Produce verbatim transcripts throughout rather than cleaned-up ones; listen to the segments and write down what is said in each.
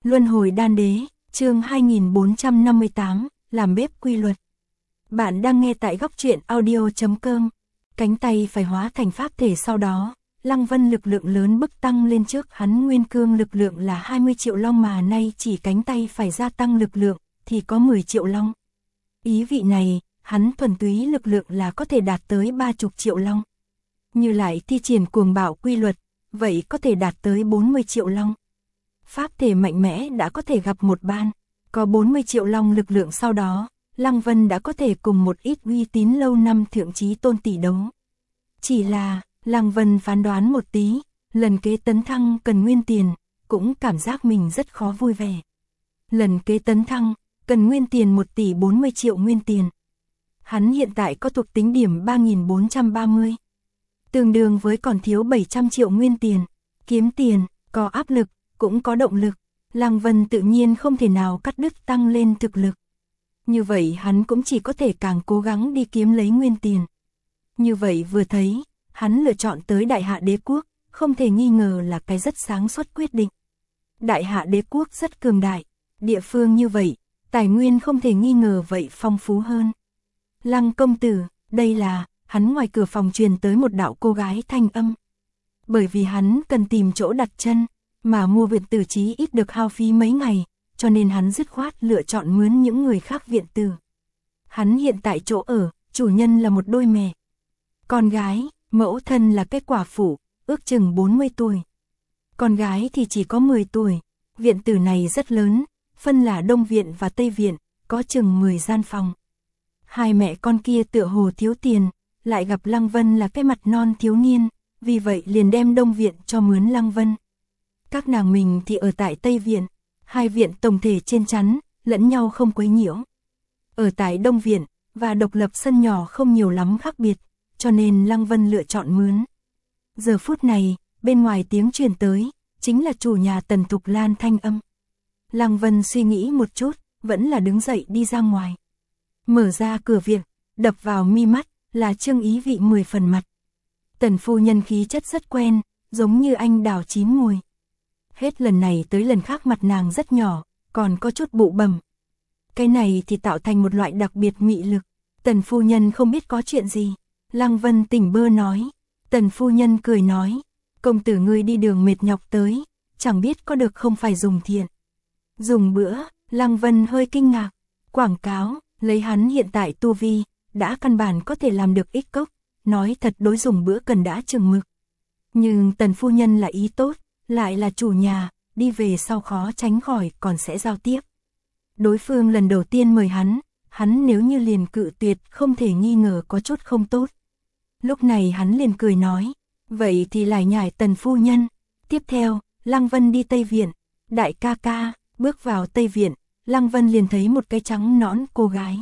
Luân hồi đan đế, chương hai nghìn bốn trăm năm mươi tám, làm bếp quy luật. Bạn đang nghe tại góc truyện audio chấm com. Cánh tay phải hóa thành pháp thể, sau đó, Lăng Vân lực lượng lớn bức tăng lên. Trước hắn nguyên cương lực lượng là hai mươi triệu long, mà nay chỉ cánh tay phải gia tăng lực lượng thì có mười triệu long. Ý vị này, hắn thuần túy lực lượng là có thể đạt tới ba mươi triệu long. Như lại thi triển cuồng bạo quy luật, vậy có thể đạt tới bốn mươi triệu long. Pháp thể mạnh mẽ đã có thể gặp một ban, có bốn mươi triệu long lực lượng, sau đó, Lăng Vân đã có thể cùng một ít uy tín lâu năm thượng chí tôn tỷ đấu. Chỉ là, Lăng Vân phán đoán một tí, lần kế tấn thăng cần nguyên tiền, cũng cảm giác mình rất khó vui vẻ. Lần kế tấn thăng, cần nguyên tiền một tỷ bốn mươi triệu nguyên tiền. Hắn hiện tại có thuộc tính điểm ba nghìn bốn trăm ba mươi. Tương đương với còn thiếu bảy trăm triệu nguyên tiền. Kiếm tiền, có áp lực, cũng có động lực. Lăng Vân tự nhiên không thể nào cắt đứt tăng lên thực lực. Như vậy hắn cũng chỉ có thể càng cố gắng đi kiếm lấy nguyên tiền. Như vậy vừa thấy, hắn lựa chọn tới Đại Hạ Đế Quốc, không thể nghi ngờ là cái rất sáng suốt quyết định. Đại Hạ Đế Quốc rất cường đại, địa phương như vậy, tài nguyên không thể nghi ngờ vậy phong phú hơn. Lăng công tử, đây là, hắn ngoài cửa phòng truyền tới một đạo cô gái thanh âm. Bởi vì hắn cần tìm chỗ đặt chân, mà mua viện tử chí ít được hao phí mấy ngày, cho nên hắn dứt khoát lựa chọn mướn những người khác viện tử. Hắn hiện tại chỗ ở, chủ nhân là một đôi mẹ. Con gái, mẫu thân là cái quả phụ, ước chừng bốn mươi tuổi. Con gái thì chỉ có mười tuổi. Viện tử này rất lớn, phân là Đông Viện và Tây Viện, có chừng mười gian phòng. Hai mẹ con kia tựa hồ thiếu tiền, lại gặp Lăng Vân là cái mặt non thiếu niên, vì vậy liền đem Đông Viện cho mướn Lăng Vân. Các nàng mình thì ở tại Tây Viện, hai viện tổng thể trên chắn, lẫn nhau không quấy nhiễu. Ở tại Đông Viện, và độc lập sân nhỏ không nhiều lắm khác biệt, cho nên Lăng Vân lựa chọn mướn. Giờ phút này, bên ngoài tiếng truyền tới, chính là chủ nhà Tần Thục Lan thanh âm. Lăng Vân suy nghĩ một chút, vẫn là đứng dậy đi ra ngoài. Mở ra cửa viện, đập vào mi mắt, là Trương Ý Vị mười phần mặt. Tần phu nhân khí chất rất quen, giống như anh đào chín mùi. Hết lần này tới lần khác mặt nàng rất nhỏ, còn có chút bụ bầm. Cái này thì tạo thành một loại đặc biệt mị lực. Tần phu nhân không biết có chuyện gì. Lăng Vân tỉnh bơ nói. Tần phu nhân cười nói, công tử ngươi đi đường mệt nhọc tới, chẳng biết có được không phải dùng thiện. Dùng bữa, Lăng Vân hơi kinh ngạc. Quảng cáo, lấy hắn hiện tại tu vi, đã căn bản có thể làm được ích cốc, nói thật đối dùng bữa cần đã chừng mực. Nhưng tần phu nhân là ý tốt, lại là chủ nhà, đi về sau khó tránh khỏi còn sẽ giao tiếp. Đối phương lần đầu tiên mời hắn, hắn nếu như liền cự tuyệt không thể nghi ngờ có chút không tốt. Lúc này hắn liền cười nói, vậy thì lại nhải tần phu nhân. Tiếp theo, Lăng Vân đi Tây Viện, đại ca ca, bước vào Tây Viện, Lăng Vân liền thấy một cái trắng nõn cô gái.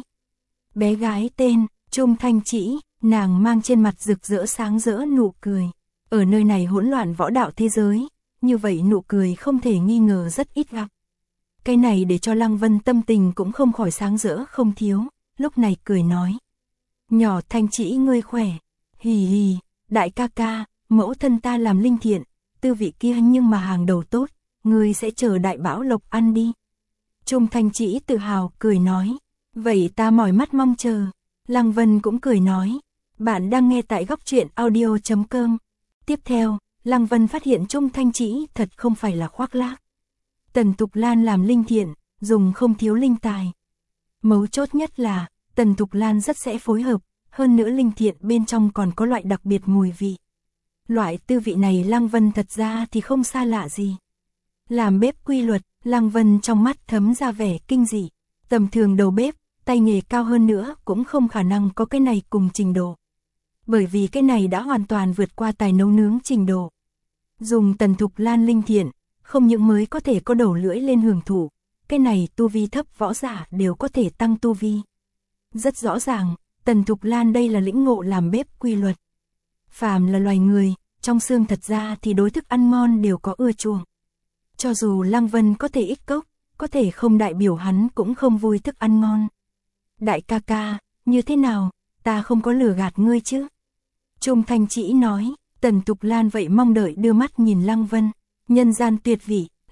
Bé gái tên, Trung Thanh Chỉ, nàng mang trên mặt rực rỡ sáng rỡ nụ cười. Ở nơi này hỗn loạn võ đạo thế giới, như vậy nụ cười không thể nghi ngờ rất ít gặp. Cái này để cho Lăng Vân tâm tình cũng không khỏi sáng rỡ không thiếu, lúc này cười nói. Nhỏ Thanh Chỉ ngươi khỏe, hì hì, đại ca ca, mẫu thân ta làm linh thiện, tư vị kia nhưng mà hàng đầu tốt, ngươi sẽ chờ đại bão lộc ăn đi. Trung Thanh Chỉ tự hào cười nói, vậy ta mỏi mắt mong chờ. Lăng Vân cũng cười nói, bạn đang nghe tại góc truyện audio chấm com. Tiếp theo, Lăng Vân phát hiện Trung Thanh Chỉ thật không phải là khoác lác. Tần Thục Lan làm linh thiện, dùng không thiếu linh tài. Mấu chốt nhất là, Tần Thục Lan rất sẽ phối hợp, hơn nữa linh thiện bên trong còn có loại đặc biệt mùi vị. Loại tư vị này Lăng Vân thật ra thì không xa lạ gì. Làm bếp quy luật, Lăng Vân trong mắt thấm ra vẻ kinh dị. Tầm thường đầu bếp, tay nghề cao hơn nữa cũng không khả năng có cái này cùng trình độ. Bởi vì cái này đã hoàn toàn vượt qua tài nấu nướng trình độ. Dùng Tần Thục Lan linh thiện, không những mới có thể có đầu lưỡi lên hưởng thụ, cái này tu vi thấp võ giả đều có thể tăng tu vi. Rất rõ ràng, Tần Thục Lan đây là lĩnh ngộ làm bếp quy luật. Phàm là loài người, trong xương thật ra thì đối thức ăn ngon đều có ưa chuộng. Cho dù Lăng Vân có thể ích cốc, có thể không đại biểu hắn cũng không vui thức ăn ngon. Đại ca ca, như thế nào, ta không có lừa gạt ngươi chứ? Trung Thanh Chỉ nói, Tần Thục Lan vậy mong đợi đưa mắt nhìn Lăng Vân. Nhân gian tuyệt vị,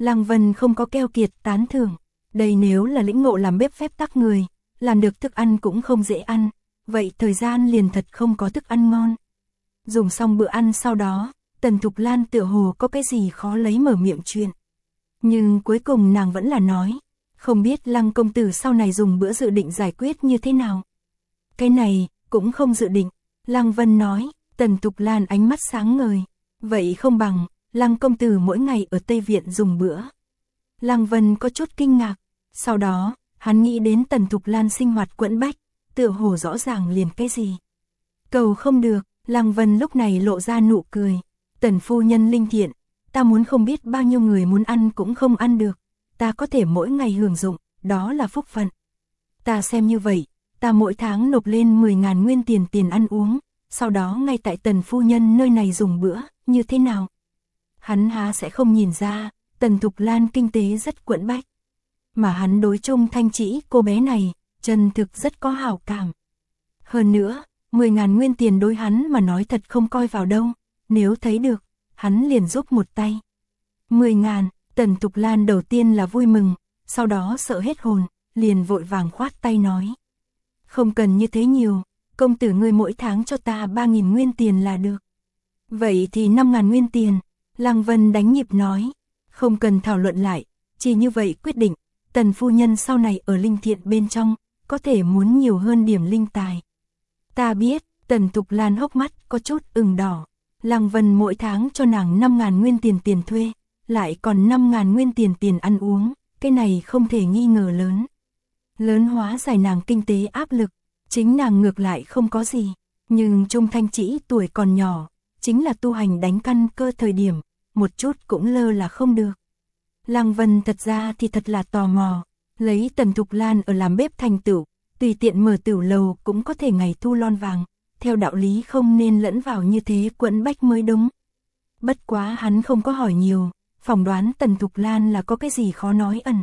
Lăng Vân không có keo kiệt tán thưởng. Đây nếu là lĩnh ngộ làm bếp phép tắc người, làm được thức ăn cũng không dễ ăn, vậy thời gian liền thật không có thức ăn ngon. Dùng xong bữa ăn sau đó, Tần Thục Lan tựa hồ có cái gì khó lấy mở miệng chuyện. Nhưng cuối cùng nàng vẫn là nói, không biết Lăng công tử sau này dùng bữa dự định giải quyết như thế nào. Cái này, cũng không dự định. Lăng Vân nói. Tần Thục Lan ánh mắt sáng ngời. Vậy không bằng, Lăng công tử mỗi ngày ở Tây Viện dùng bữa. Lăng Vân có chút kinh ngạc. Sau đó, hắn nghĩ đến Tần Thục Lan sinh hoạt quẫn bách, tựa hồ rõ ràng liền cái gì. Cầu không được, Lăng Vân lúc này lộ ra nụ cười. Tần phu nhân linh thiện, ta muốn không biết bao nhiêu người muốn ăn cũng không ăn được. Ta có thể mỗi ngày hưởng dụng, đó là phúc phận. Ta xem như vậy, ta mỗi tháng nộp lên mười ngàn nguyên tiền tiền ăn uống, sau đó ngay tại Tần phu nhân nơi này dùng bữa, như thế nào? Hắn há sẽ không nhìn ra, Tần Thục Lan kinh tế rất quẫn bách. Mà hắn đối chung Thanh Chỉ cô bé này, chân thực rất có hảo cảm. Hơn nữa, mười ngàn nguyên tiền đối hắn mà nói thật không coi vào đâu, nếu thấy được, hắn liền giúp một tay. mười ngàn, Tần Thục Lan đầu tiên là vui mừng, sau đó sợ hết hồn, liền vội vàng khoát tay nói. Không cần như thế nhiều, công tử ngươi mỗi tháng cho ta ba nghìn nguyên tiền là được. Vậy thì năm ngàn nguyên tiền, Lăng Vân đánh nhịp nói, không cần thảo luận lại, chỉ như vậy quyết định, Tần phu nhân sau này ở linh thiện bên trong, có thể muốn nhiều hơn điểm linh tài. Ta biết, Tần Thục Lan hốc mắt có chút ửng đỏ, Lăng Vân mỗi tháng cho nàng năm ngàn nguyên tiền tiền thuê, lại còn năm ngàn nguyên tiền tiền ăn uống, cái này không thể nghi ngờ lớn. Lớn hóa giải nàng kinh tế áp lực, chính nàng ngược lại không có gì, nhưng Trung Thanh Chỉ tuổi còn nhỏ, chính là tu hành đánh căn cơ thời điểm, một chút cũng lơ là không được. Lăng Vân thật ra thì thật là tò mò, lấy Tần Thục Lan ở làm bếp thành tửu, tùy tiện mở tửu lầu cũng có thể ngày thu lon vàng, theo đạo lý không nên lẫn vào như thế quẫn bách mới đúng. Bất quá hắn không có hỏi nhiều, phỏng đoán Tần Thục Lan là có cái gì khó nói ẩn.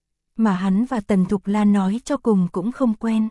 Mà hắn và Tần Thục Lan nói cho cùng cũng không quen.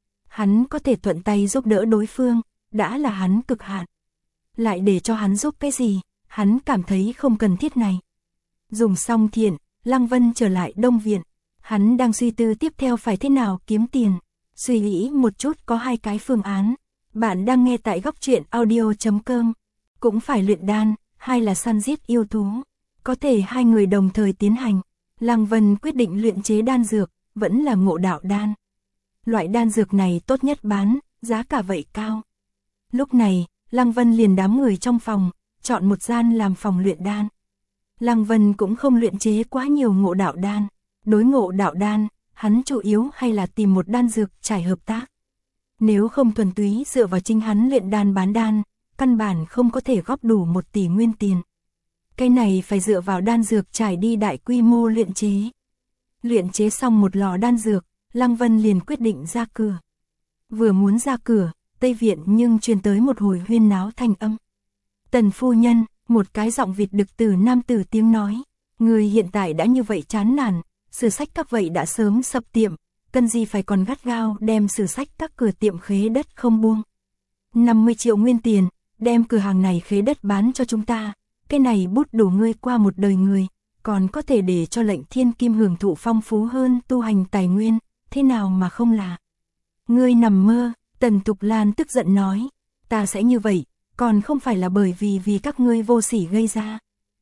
Hắn có thể thuận tay giúp đỡ đối phương, đã là hắn cực hạn. Lại để cho hắn giúp cái gì, hắn cảm thấy không cần thiết này. Dùng xong thiện, Lăng Vân trở lại Đông Viện. Hắn đang suy tư tiếp theo phải thế nào kiếm tiền. Suy nghĩ một chút có hai cái phương án. Bạn đang nghe tại góc truyện audio chấm com. Cũng phải luyện đan, hay là săn giết yêu thú. Có thể hai người đồng thời tiến hành. Lăng Vân quyết định luyện chế đan dược, vẫn là ngộ đạo đan. Loại đan dược này tốt nhất bán, giá cả vậy cao. Lúc này, Lăng Vân liền đám người trong phòng, chọn một gian làm phòng luyện đan. Lăng Vân cũng không luyện chế quá nhiều ngộ đạo đan. Đối ngộ đạo đan, hắn chủ yếu hay là tìm một đan dược trải hợp tác. Nếu không thuần túy dựa vào chính hắn luyện đan bán đan, căn bản không có thể góp đủ một tỷ nguyên tiền. Cái này phải dựa vào đan dược trải đi đại quy mô luyện chế. Luyện chế xong một lò đan dược, Lăng Vân liền quyết định ra cửa. Vừa muốn ra cửa, Tây Viện nhưng truyền tới một hồi huyên náo thanh âm. Tần phu nhân, một cái giọng vịt đực từ nam tử tiếng nói. Người hiện tại đã như vậy chán nản, sử sách các vậy đã sớm sập tiệm, cần gì phải còn gắt gao đem sử sách các cửa tiệm khế đất không buông. năm mươi triệu nguyên tiền, đem cửa hàng này khế đất bán cho chúng ta. Cái này bút đủ ngươi qua một đời người, còn có thể để cho lệnh thiên kim hưởng thụ phong phú hơn tu hành tài nguyên, thế nào mà không là. Ngươi nằm mơ, Tần Thục Lan tức giận nói, ta sẽ như vậy, còn không phải là bởi vì vì các ngươi vô sỉ gây ra.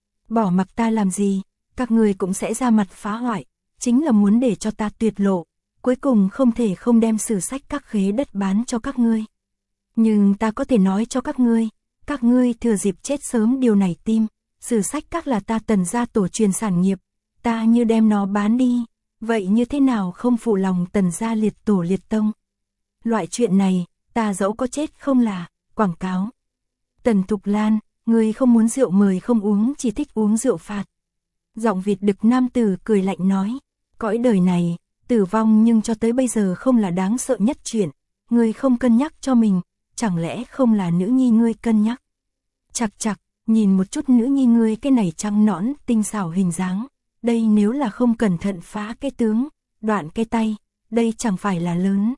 Bỏ mặc ta làm gì, các ngươi cũng sẽ ra mặt phá hoại, chính là muốn để cho ta tuyệt lộ, cuối cùng không thể không đem sử sách các khế đất bán cho các ngươi. Nhưng ta có thể nói cho các ngươi, các ngươi thừa dịp chết sớm điều này tim, sử sách các là ta Tần gia tổ truyền sản nghiệp, ta như đem nó bán đi, vậy như thế nào không phụ lòng Tần gia liệt tổ liệt tông. Loại chuyện này, ta dẫu có chết không là, quảng cáo. Tần Thục Lan, ngươi không muốn rượu mời không uống, chỉ thích uống rượu phạt. Giọng vịt đực nam tử cười lạnh nói, cõi đời này, tử vong nhưng cho tới bây giờ không là đáng sợ nhất chuyện, ngươi không cân nhắc cho mình, chẳng lẽ không là nữ nhi ngươi cân nhắc. Chặt chặt, nhìn một chút nữ nhi ngươi cái này trắng nõn, tinh xảo hình dáng, đây nếu là không cẩn thận phá cái tướng, đoạn cái tay, đây chẳng phải là lớn.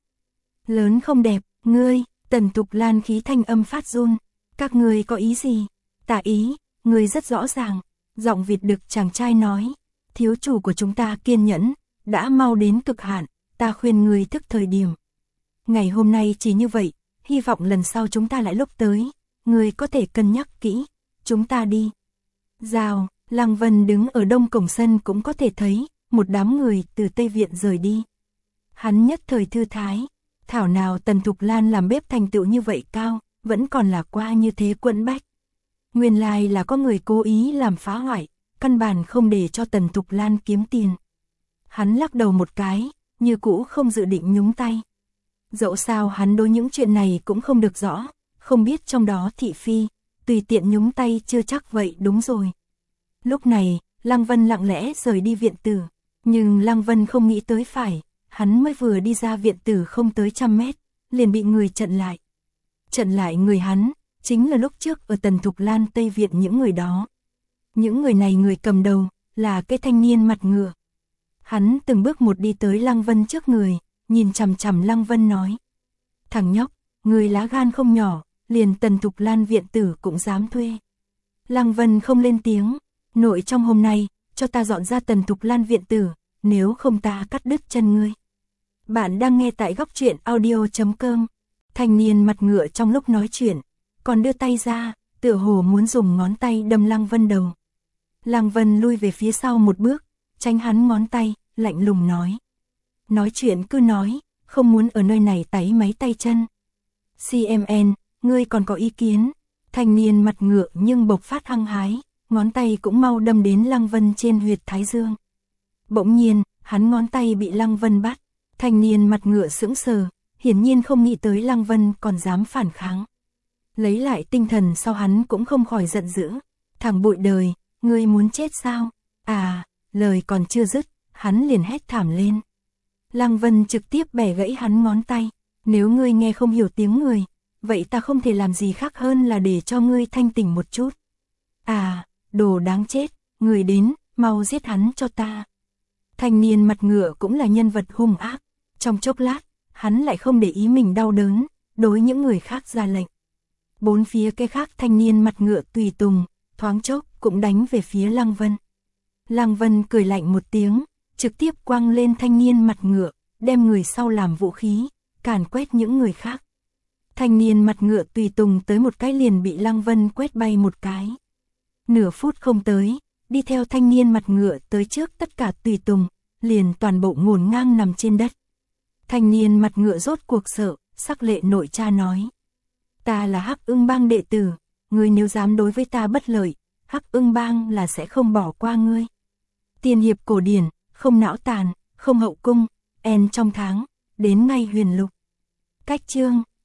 Lớn không đẹp, ngươi, Tần Thục Lan khí thanh âm phát run, các ngươi có ý gì? Tả ý, ngươi rất rõ ràng, giọng vịt đực chàng trai nói, thiếu chủ của chúng ta kiên nhẫn, đã mau đến cực hạn, ta khuyên ngươi thức thời điểm. Ngày hôm nay chỉ như vậy, hy vọng lần sau chúng ta lại lúc tới, ngươi có thể cân nhắc kỹ, chúng ta đi. Rào, Lăng Vân đứng ở đông cổng sân cũng có thể thấy, một đám người từ Tây Viện rời đi. Hắn nhất thời thư thái, thảo nào Tần Thục Lan làm bếp thành tựu như vậy cao, vẫn còn là qua như thế quẫn bách. Nguyên lai là có người cố ý làm phá hoại, căn bản không để cho Tần Thục Lan kiếm tiền. Hắn lắc đầu một cái, như cũ không dự định nhúng tay. Dẫu sao hắn đối những chuyện này cũng không được rõ, không biết trong đó thị phi, tùy tiện nhúng tay chưa chắc vậy đúng rồi. Lúc này, Lăng Vân lặng lẽ rời đi viện tử, nhưng Lăng Vân không nghĩ tới phải, hắn mới vừa đi ra viện tử không tới trăm mét, liền bị người chặn lại. Chặn lại người hắn, chính là lúc trước ở Tần Thục Lan Tây Viện những người đó. Những người này người cầm đầu, là cái thanh niên mặt ngựa. Hắn từng bước một đi tới Lăng Vân trước người, nhìn chằm chằm Lăng Vân nói. Thằng nhóc, người lá gan không nhỏ, liền Tần Thục Lan viện tử cũng dám thuê. Lăng Vân không lên tiếng, nội trong hôm nay, cho ta dọn ra Tần Thục Lan viện tử, nếu không ta cắt đứt chân ngươi. Bạn đang nghe tại góc truyện audio chấm com. Thanh niên mặt ngựa trong lúc nói chuyện, còn đưa tay ra, tựa hồ muốn dùng ngón tay đâm Lăng Vân đầu. Lăng Vân lui về phía sau một bước, tránh hắn ngón tay, lạnh lùng nói. Nói chuyện cứ nói, không muốn ở nơi này táy máy tay chân. xê em en, ngươi còn có ý kiến? Thanh niên mặt ngựa nhưng bộc phát hăng hái, ngón tay cũng mau đâm đến Lăng Vân trên huyệt thái dương. Bỗng nhiên, hắn ngón tay bị Lăng Vân bắt, thanh niên mặt ngựa sững sờ, hiển nhiên không nghĩ tới Lăng Vân còn dám phản kháng. Lấy lại tinh thần sau hắn cũng không khỏi giận dữ, thằng bụi đời, ngươi muốn chết sao? À, lời còn chưa dứt, hắn liền hét thảm lên. Lăng Vân trực tiếp bẻ gãy hắn ngón tay, nếu ngươi nghe không hiểu tiếng người, vậy ta không thể làm gì khác hơn là để cho ngươi thanh tỉnh một chút. À, đồ đáng chết, người đến, mau giết hắn cho ta. Thanh niên mặt ngựa cũng là nhân vật hung ác, trong chốc lát, hắn lại không để ý mình đau đớn, đối những người khác ra lệnh. Bốn phía cái khác thanh niên mặt ngựa tùy tùng, thoáng chốc cũng đánh về phía Lăng Vân. Lăng Vân cười lạnh một tiếng, trực tiếp quăng lên thanh niên mặt ngựa, đem người sau làm vũ khí, càn quét những người khác. Thanh niên mặt ngựa tùy tùng tới một cái liền bị Lăng Vân quét bay một cái. Nửa phút không tới, đi theo thanh niên mặt ngựa tới trước tất cả tùy tùng, liền toàn bộ ngổn ngang nằm trên đất. Thanh niên mặt ngựa rốt cuộc sợ, sắc lệ nội cha nói. Ta là Hắc Ưng Bang đệ tử, ngươi nếu dám đối với ta bất lợi, Hắc Ưng Bang là sẽ không bỏ qua ngươi. Tiên hiệp cổ điển, không não tàn, không hậu cung, en trong tháng, đến ngay huyền lục. Cách chương